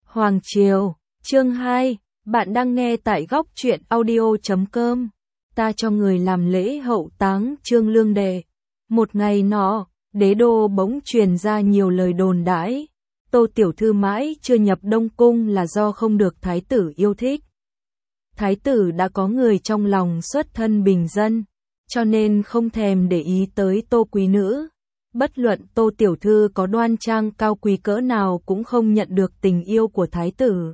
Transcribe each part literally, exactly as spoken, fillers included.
Hoàng Triều, chương hai, bạn đang nghe tại góc truyện audio chấm com. Ta cho người làm lễ hậu táng Trương Lương Đệ. Một ngày nọ, đế đô bỗng truyền ra nhiều lời đồn đãi. Tô tiểu thư mãi chưa nhập Đông Cung là do không được thái tử yêu thích. Thái tử đã có người trong lòng xuất thân bình dân, cho nên không thèm để ý tới Tô quý nữ. Bất luận Tô tiểu thư có đoan trang cao quý cỡ nào cũng không nhận được tình yêu của thái tử.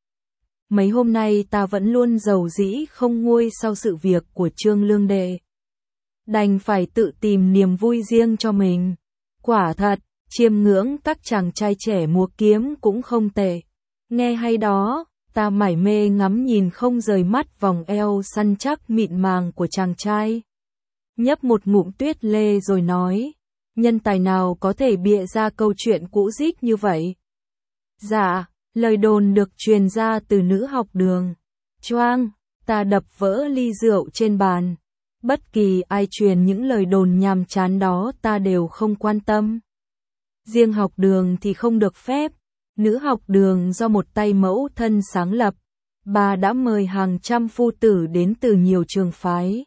Mấy hôm nay ta vẫn luôn giàu dĩ không nguôi sau sự việc của Trương Lương Đệ. Đành phải tự tìm niềm vui riêng cho mình. Quả thật, chiêm ngưỡng các chàng trai trẻ múa kiếm cũng không tệ. Nghe hay đó, ta mải mê ngắm nhìn không rời mắt vòng eo săn chắc mịn màng của chàng trai. Nhấp một ngụm tuyết lê rồi nói, nhân tài nào có thể bịa ra câu chuyện cũ rích như vậy? Dạ, lời đồn được truyền ra từ nữ học đường. Choang, ta đập vỡ ly rượu trên bàn. Bất kỳ ai truyền những lời đồn nhàm chán đó ta đều không quan tâm. Riêng học đường thì không được phép. Nữ học đường do một tay mẫu thân sáng lập. Bà đã mời hàng trăm phu tử đến từ nhiều trường phái.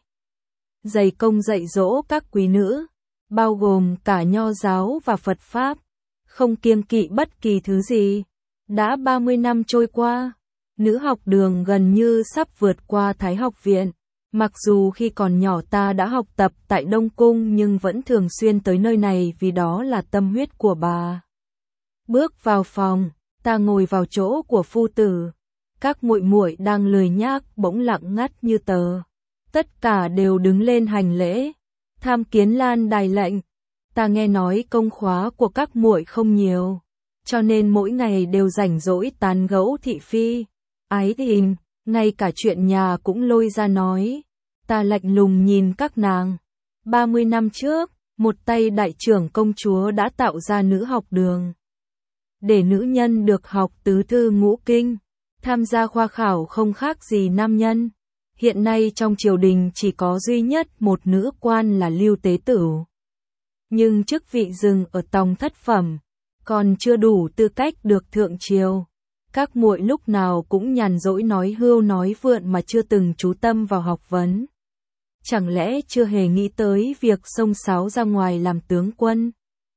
Dày công dạy dỗ các quý nữ, bao gồm cả Nho giáo và Phật Pháp, không kiêng kỵ bất kỳ thứ gì. Đã ba mươi năm trôi qua, nữ học đường gần như sắp vượt qua Thái học viện. Mặc dù khi còn nhỏ ta đã học tập tại Đông Cung nhưng vẫn thường xuyên tới nơi này vì đó là tâm huyết của bà. Bước vào phòng, ta ngồi vào chỗ của phu tử. Các muội muội đang lười nhác bỗng lặng ngắt như tờ. Tất cả đều đứng lên hành lễ. Tham kiến Lan đài lệnh. Ta nghe nói công khóa của các muội không nhiều, cho nên mỗi ngày đều rảnh rỗi tán gẫu thị phi. Ái tình, ngay cả chuyện nhà cũng lôi ra nói. Ta lạnh lùng nhìn các nàng. ba mươi năm trước, một tay đại trưởng công chúa đã tạo ra nữ học đường. Để nữ nhân được học tứ thư ngũ kinh, tham gia khoa khảo không khác gì nam nhân. Hiện nay trong triều đình chỉ có duy nhất một nữ quan là Lưu Tế Tửu. Nhưng chức vị dừng ở tòng thất phẩm, còn chưa đủ tư cách được thượng triều. Các muội lúc nào cũng nhàn rỗi nói hưu nói vượn mà chưa từng chú tâm vào học vấn. Chẳng lẽ chưa hề nghĩ tới việc xông xáo ra ngoài làm tướng quân?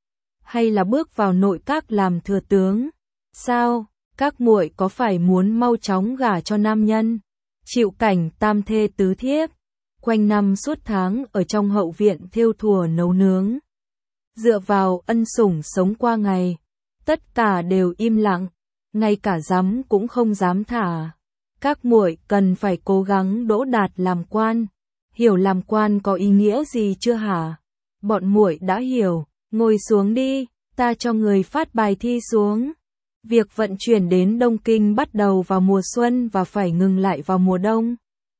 Hay là bước vào nội các làm thừa tướng? Sao, các muội có phải muốn mau chóng gả cho nam nhân? Chịu cảnh tam thê tứ thiếp, quanh năm suốt tháng ở trong hậu viện thêu thùa nấu nướng. Dựa vào ân sủng sống qua ngày, tất cả đều im lặng, ngay cả dám cũng không dám thả. Các muội cần phải cố gắng đỗ đạt làm quan. Hiểu làm quan có ý nghĩa gì chưa hả? Bọn muội đã hiểu, ngồi xuống đi, ta cho người phát bài thi xuống. Việc vận chuyển đến Đông Kinh bắt đầu vào mùa xuân và phải ngừng lại vào mùa đông.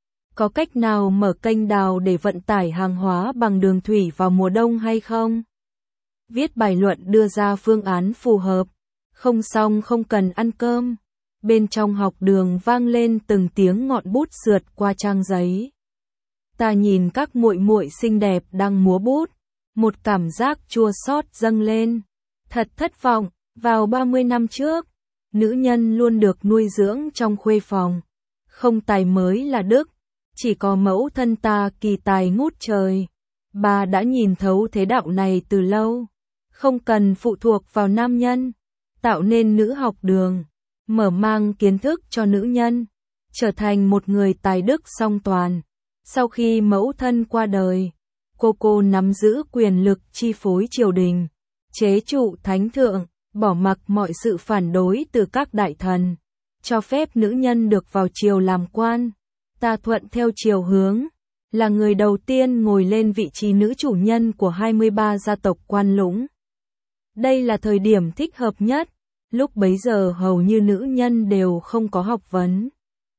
Có cách nào mở kênh đào để vận tải hàng hóa bằng đường thủy vào mùa đông hay không? Viết bài luận đưa ra phương án phù hợp. Không xong không cần ăn cơm. Bên trong học đường vang lên từng tiếng ngọn bút sượt qua trang giấy. Ta nhìn các muội muội xinh đẹp đang múa bút, một cảm giác chua xót dâng lên. Thật thất vọng, vào ba mươi năm trước, nữ nhân luôn được nuôi dưỡng trong khuê phòng. Không tài mới là đức, chỉ có mẫu thân ta kỳ tài ngút trời. Bà đã nhìn thấu thế đạo này từ lâu, không cần phụ thuộc vào nam nhân, tạo nên nữ học đường, mở mang kiến thức cho nữ nhân, trở thành một người tài đức song toàn. Sau khi mẫu thân qua đời, cô cô nắm giữ quyền lực chi phối triều đình, chế trụ thánh thượng, bỏ mặc mọi sự phản đối từ các đại thần, cho phép nữ nhân được vào triều làm quan. Ta thuận theo chiều hướng, là người đầu tiên ngồi lên vị trí nữ chủ nhân của hai mươi ba gia tộc Quan Lũng. Đây là thời điểm thích hợp nhất, lúc bấy giờ hầu như nữ nhân đều không có học vấn.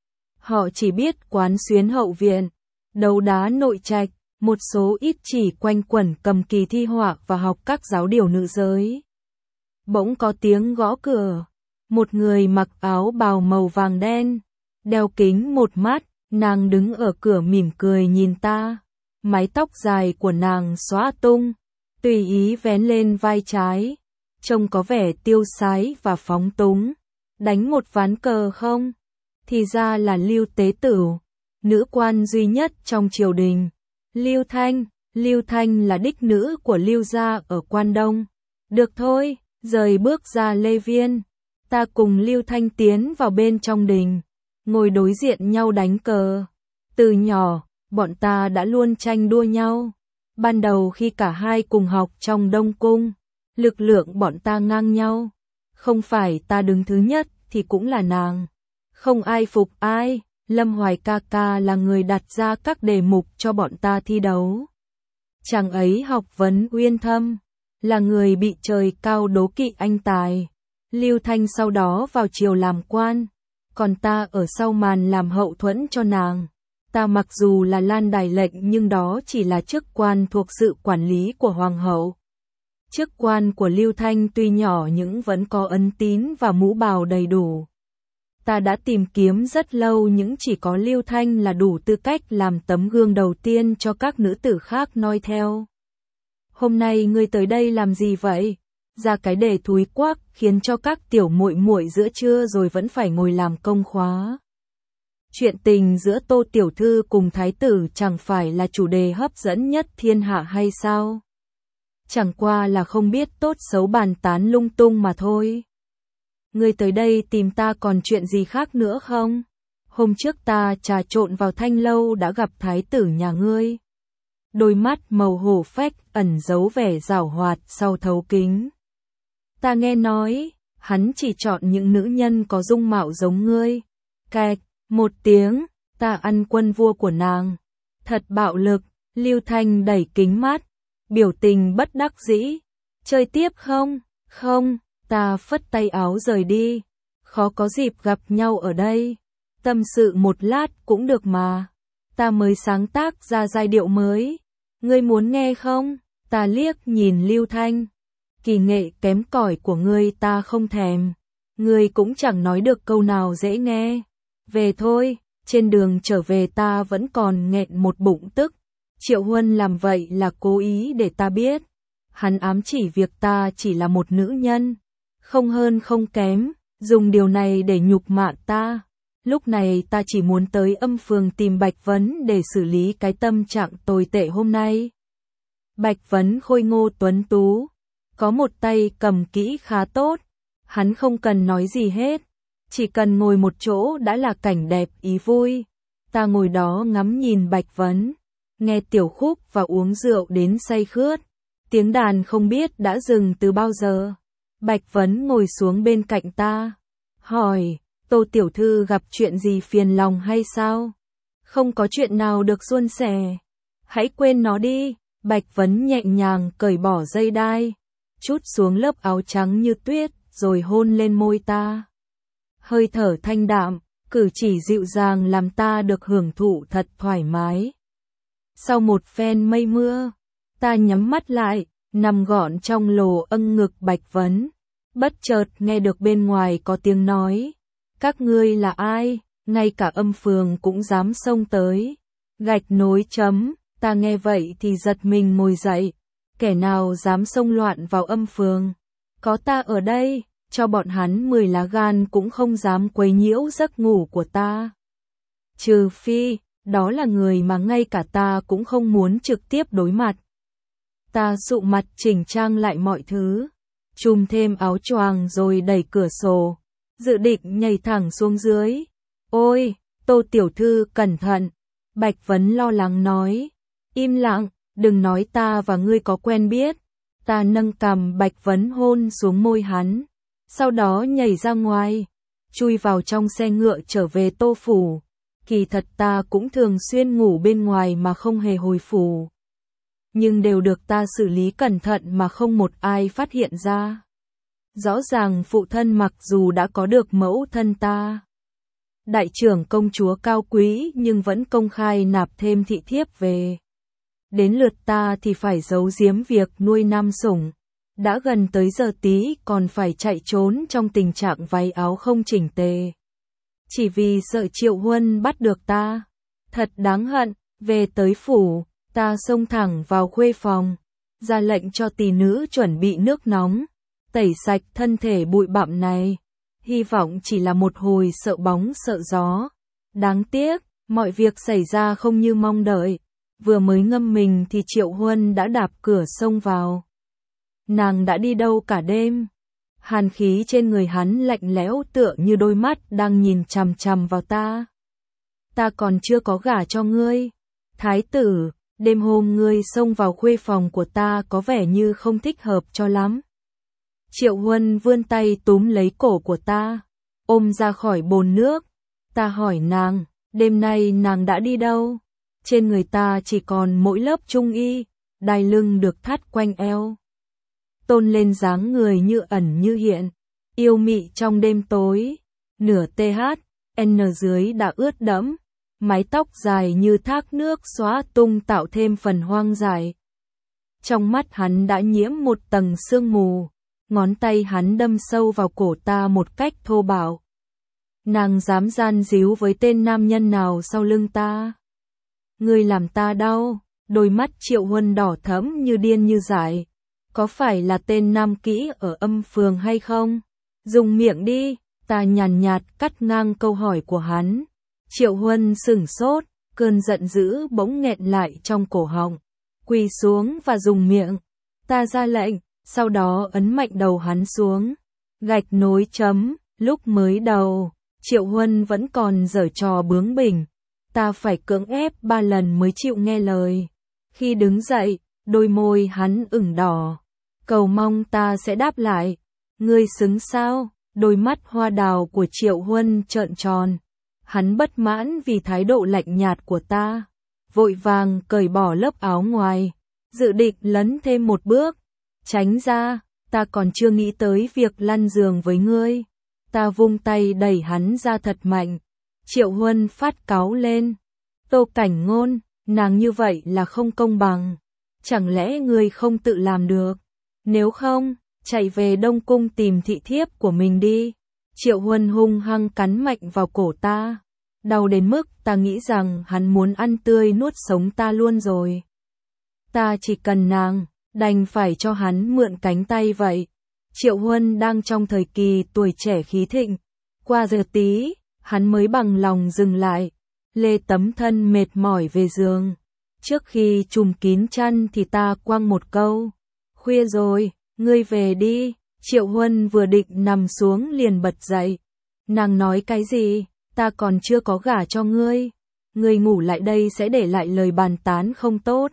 Họ chỉ biết quán xuyến hậu viện, đấu đá nội trạch, một số ít chỉ quanh quẩn cầm kỳ thi họa và học các giáo điều nữ giới. Bỗng có tiếng gõ cửa, một người mặc áo bào màu vàng đen, đeo kính một mắt, nàng đứng ở cửa mỉm cười nhìn ta. Mái tóc dài của nàng xõa tung, tùy ý vén lên vai trái, trông có vẻ tiêu sái và phóng túng. đánh một ván cờ không? Thì ra là Lưu Tế Tửu, nữ quan duy nhất trong triều đình. Lưu Thanh, Lưu Thanh là đích nữ của Lưu gia ở Quan Đông. Được thôi, rời bước ra Lê Viên, ta cùng Lưu Thanh tiến vào bên trong đình, ngồi đối diện nhau đánh cờ. Từ nhỏ, bọn ta đã luôn tranh đua nhau. Ban đầu khi cả hai cùng học trong Đông Cung, lực lượng bọn ta ngang nhau. Không phải ta đứng thứ nhất thì cũng là nàng. Không ai phục ai, Lâm Hoài ca ca là người đặt ra các đề mục cho bọn ta thi đấu. Chàng ấy học vấn uyên thâm, là người bị trời cao đố kỵ anh tài. Lưu Thanh sau đó vào triều làm quan, còn ta ở sau màn làm hậu thuẫn cho nàng. Ta mặc dù là lan đài lệnh nhưng đó chỉ là chức quan thuộc sự quản lý của hoàng hậu. Chức quan của Lưu Thanh tuy nhỏ nhưng vẫn có ấn tín và mũ bào đầy đủ. Ta đã tìm kiếm rất lâu nhưng chỉ có Lưu Thanh là đủ tư cách làm tấm gương đầu tiên cho các nữ tử khác noi theo. Hôm nay ngươi tới đây làm gì vậy? Ra cái đề thúi quắc khiến cho các tiểu muội muội giữa trưa rồi vẫn phải ngồi làm công khóa. Chuyện tình giữa Tô tiểu thư cùng thái tử chẳng phải là chủ đề hấp dẫn nhất thiên hạ hay sao? Chẳng qua là không biết tốt xấu bàn tán lung tung mà thôi. Ngươi tới đây tìm ta còn chuyện gì khác nữa không? Hôm trước ta trà trộn vào Thanh lâu đã gặp thái tử nhà ngươi. Đôi mắt màu hổ phách ẩn giấu vẻ giảo hoạt sau thấu kính. Ta nghe nói, hắn chỉ chọn những nữ nhân có dung mạo giống ngươi. Cạch, một tiếng, ta ăn quân vua của nàng. Thật bạo lực, Lưu Thanh đẩy kính mắt, biểu tình bất đắc dĩ. Chơi tiếp không? Không, ta phất tay áo rời đi. Khó có dịp gặp nhau ở đây. Tâm sự một lát cũng được mà. Ta mới sáng tác ra giai điệu mới. Ngươi muốn nghe không? Ta liếc nhìn Lưu Thanh. Kỳ nghệ kém cỏi của ngươi ta không thèm. Ngươi cũng chẳng nói được câu nào dễ nghe. Về thôi, trên đường trở về ta vẫn còn nghẹn một bụng tức. Triệu Huân làm vậy là cố ý để ta biết. Hắn ám chỉ việc ta chỉ là một nữ nhân. Không hơn không kém, dùng điều này để nhục mạ ta. Lúc này ta chỉ muốn tới Âm Phường tìm Bạch Vấn để xử lý cái tâm trạng tồi tệ hôm nay. Bạch Vấn khôi ngô tuấn tú, có một tay cầm kỹ khá tốt. Hắn không cần nói gì hết, chỉ cần ngồi một chỗ đã là cảnh đẹp ý vui. Ta ngồi đó ngắm nhìn Bạch Vấn, nghe tiểu khúc và uống rượu đến say khướt. Tiếng đàn không biết đã dừng từ bao giờ. Bạch Vấn ngồi xuống bên cạnh ta, hỏi, Tô tiểu thư gặp chuyện gì phiền lòng hay sao? Không có chuyện nào được suôn sẻ. Hãy quên nó đi. Bạch Vấn nhẹ nhàng cởi bỏ dây đai, trút xuống lớp áo trắng như tuyết, rồi hôn lên môi ta. Hơi thở thanh đạm, cử chỉ dịu dàng làm ta được hưởng thụ thật thoải mái. Sau một phen mây mưa, ta nhắm mắt lại, nằm gọn trong lồ âng ngực Bạch Vấn. Bất chợt nghe được bên ngoài có tiếng nói. Các ngươi là ai? Ngay cả Âm Phường cũng dám xông tới. Gạch nối chấm, ta nghe vậy thì giật mình ngồi dậy. Kẻ nào dám xông loạn vào Âm Phường? Có ta ở đây, cho bọn hắn mười lá gan cũng không dám quấy nhiễu giấc ngủ của ta. Trừ phi, đó là người mà ngay cả ta cũng không muốn trực tiếp đối mặt. Ta sụ mặt chỉnh trang lại mọi thứ, chùm thêm áo choàng rồi đẩy cửa sổ, dự định nhảy thẳng xuống dưới. Ôi, Tô tiểu thư cẩn thận, Bạch Vấn lo lắng nói. Im lặng, đừng nói ta và ngươi có quen biết. Ta nâng cằm Bạch Vấn hôn xuống môi hắn, sau đó nhảy ra ngoài, chui vào trong xe ngựa trở về Tô phủ. Kỳ thật ta cũng thường xuyên ngủ bên ngoài mà không hề hồi phủ, nhưng đều được ta xử lý cẩn thận mà không một ai phát hiện ra. Rõ ràng phụ thân mặc dù đã có được mẫu thân ta, đại trưởng công chúa cao quý, nhưng vẫn công khai nạp thêm thị thiếp về. Đến lượt ta thì phải giấu giếm việc nuôi nam sủng. Đã gần tới giờ tí còn phải chạy trốn trong tình trạng váy áo không chỉnh tề. Chỉ vì sợ Triệu Huân bắt được ta. Thật đáng hận. Về tới phủ, ta xông thẳng vào khuê phòng, ra lệnh cho tỳ nữ chuẩn bị nước nóng, tẩy sạch thân thể bụi bặm này. hy vọng chỉ là một hồi sợ bóng sợ gió. Đáng tiếc, mọi việc xảy ra không như mong đợi. Vừa mới ngâm mình thì Triệu Huân đã đạp cửa xông vào. Nàng đã đi đâu cả đêm? Hàn khí trên người hắn lạnh lẽo tựa như đôi mắt đang nhìn chằm chằm vào ta. Ta còn chưa có gả cho ngươi. Thái tử, đêm hôm ngươi xông vào khuê phòng của ta có vẻ như không thích hợp cho lắm. Triệu Huân vươn tay túm lấy cổ của ta, ôm ra khỏi bồn nước. Ta hỏi nàng, đêm nay nàng đã đi đâu? Trên người ta chỉ còn mỗi lớp trung y, đai lưng được thắt quanh eo. Tôn lên dáng người như ẩn như hiện, yêu mị trong đêm tối. Nửa th, n dưới đã ướt đẫm, mái tóc dài như thác nước xóa tung tạo thêm phần hoang dại. Trong mắt hắn đã nhiễm một tầng sương mù, ngón tay hắn đâm sâu vào cổ ta một cách thô bạo. Nàng dám gian díu với tên nam nhân nào sau lưng ta? Ngươi làm ta đau. Đôi mắt Triệu Huân đỏ thẫm như điên như dại. Có phải là tên nam kỹ ở âm phường hay không? Dùng miệng đi. Ta nhàn nhạt cắt ngang câu hỏi của hắn. Triệu Huân sửng sốt, cơn giận dữ bỗng nghẹn lại trong cổ họng. Quỳ xuống và dùng miệng. Ta ra lệnh, sau đó ấn mạnh đầu hắn xuống. Gạch nối chấm, lúc mới đầu, Triệu Huân vẫn còn giở trò bướng bỉnh. Ta phải cưỡng ép ba lần mới chịu nghe lời. Khi đứng dậy, đôi môi hắn ửng đỏ. Cầu mong ta sẽ đáp lại. Ngươi xứng sao? Đôi mắt hoa đào của Triệu Huân trợn tròn. Hắn bất mãn vì thái độ lạnh nhạt của ta. Vội vàng cởi bỏ lớp áo ngoài. Dự định lấn thêm một bước. Tránh ra, ta còn chưa nghĩ tới việc lăn giường với ngươi. Ta vung tay đẩy hắn ra thật mạnh. Triệu Huân phát cáu lên. Tô Cảnh Ngôn, nàng như vậy là không công bằng. Chẳng lẽ ngươi không tự làm được? Nếu không, chạy về Đông Cung tìm thị thiếp của mình đi. Triệu Huân hung hăng cắn mạnh vào cổ ta. Đau đến mức ta nghĩ rằng hắn muốn ăn tươi nuốt sống ta luôn rồi. Ta chỉ cần nàng, đành phải cho hắn mượn cánh tay vậy. Triệu Huân đang trong thời kỳ tuổi trẻ khí thịnh. Qua giờ tí, hắn mới bằng lòng dừng lại. Lê tấm thân mệt mỏi về giường. Trước khi trùm kín chăn thì ta quăng một câu. Khuya rồi, ngươi về đi. Triệu Huân vừa định nằm xuống liền bật dậy. Nàng nói cái gì? Ta còn chưa có gả cho ngươi. Ngươi ngủ lại đây sẽ để lại lời bàn tán không tốt.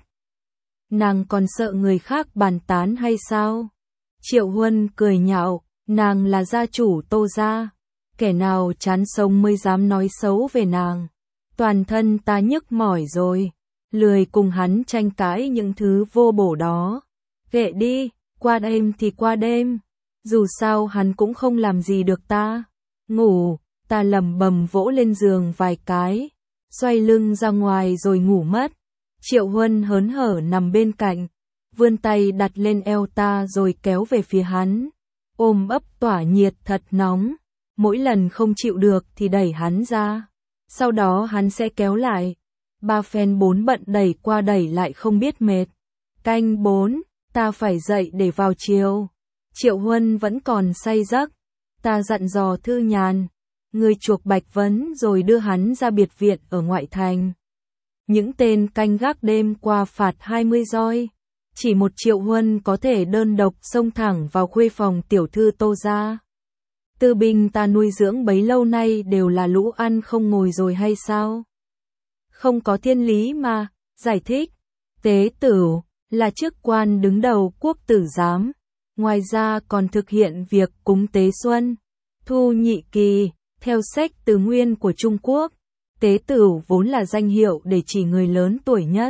Nàng còn sợ người khác bàn tán hay sao? Triệu Huân cười nhạo, nàng là gia chủ Tô gia. Kẻ nào chán sống mới dám nói xấu về nàng. Toàn thân ta nhức mỏi rồi. Lười cùng hắn tranh cãi những thứ vô bổ đó. Kệ đi, qua đêm thì qua đêm. Dù sao hắn cũng không làm gì được ta. Ngủ, ta lầm bầm vỗ lên giường vài cái. Xoay lưng ra ngoài rồi ngủ mất. Triệu Huân hớn hở nằm bên cạnh. Vươn tay đặt lên eo ta rồi kéo về phía hắn. Ôm ấp tỏa nhiệt thật nóng. Mỗi lần không chịu được thì đẩy hắn ra. Sau đó hắn sẽ kéo lại. Ba phen bốn bận đẩy qua đẩy lại không biết mệt. Canh bốn, ta phải dậy để vào chiều. Triệu Huân vẫn còn say giấc. Ta dặn dò Thư Nhàn. Người chuộc Bạch Vấn rồi đưa hắn ra biệt viện ở ngoại thành. Những tên canh gác đêm qua phạt hai mươi roi. Chỉ một Triệu Huân có thể đơn độc xông thẳng vào khuê phòng tiểu thư Tô gia. Tư binh ta nuôi dưỡng bấy lâu nay đều là lũ ăn không ngồi rồi hay sao? Không có thiên lý mà, giải thích. Tế Tửu là chức quan đứng đầu quốc tử giám. Ngoài ra còn thực hiện việc cúng tế xuân, thu nhị kỳ, theo sách từ nguyên của Trung Quốc. Tế Tửu vốn là danh hiệu để chỉ người lớn tuổi nhất.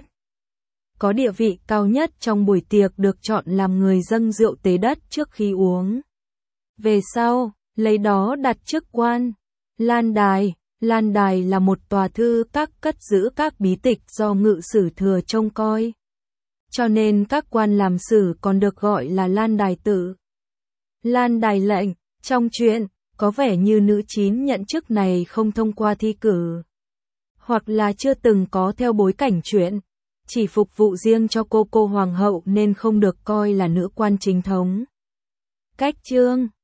Có địa vị cao nhất trong buổi tiệc được chọn làm người dâng rượu tế đất trước khi uống. Về sau, lấy đó đặt chức quan. Lan Đài. Lan Đài là một tòa thư các cất giữ các bí tịch do ngự sử thừa trông coi. Cho nên các quan làm sử còn được gọi là Lan Đài tự. Lan Đài lệnh, trong truyện, có vẻ như nữ chín nhận chức này không thông qua thi cử. Hoặc là chưa từng có theo bối cảnh truyện. Chỉ phục vụ riêng cho cô cô hoàng hậu nên không được coi là nữ quan chính thống. Cách chương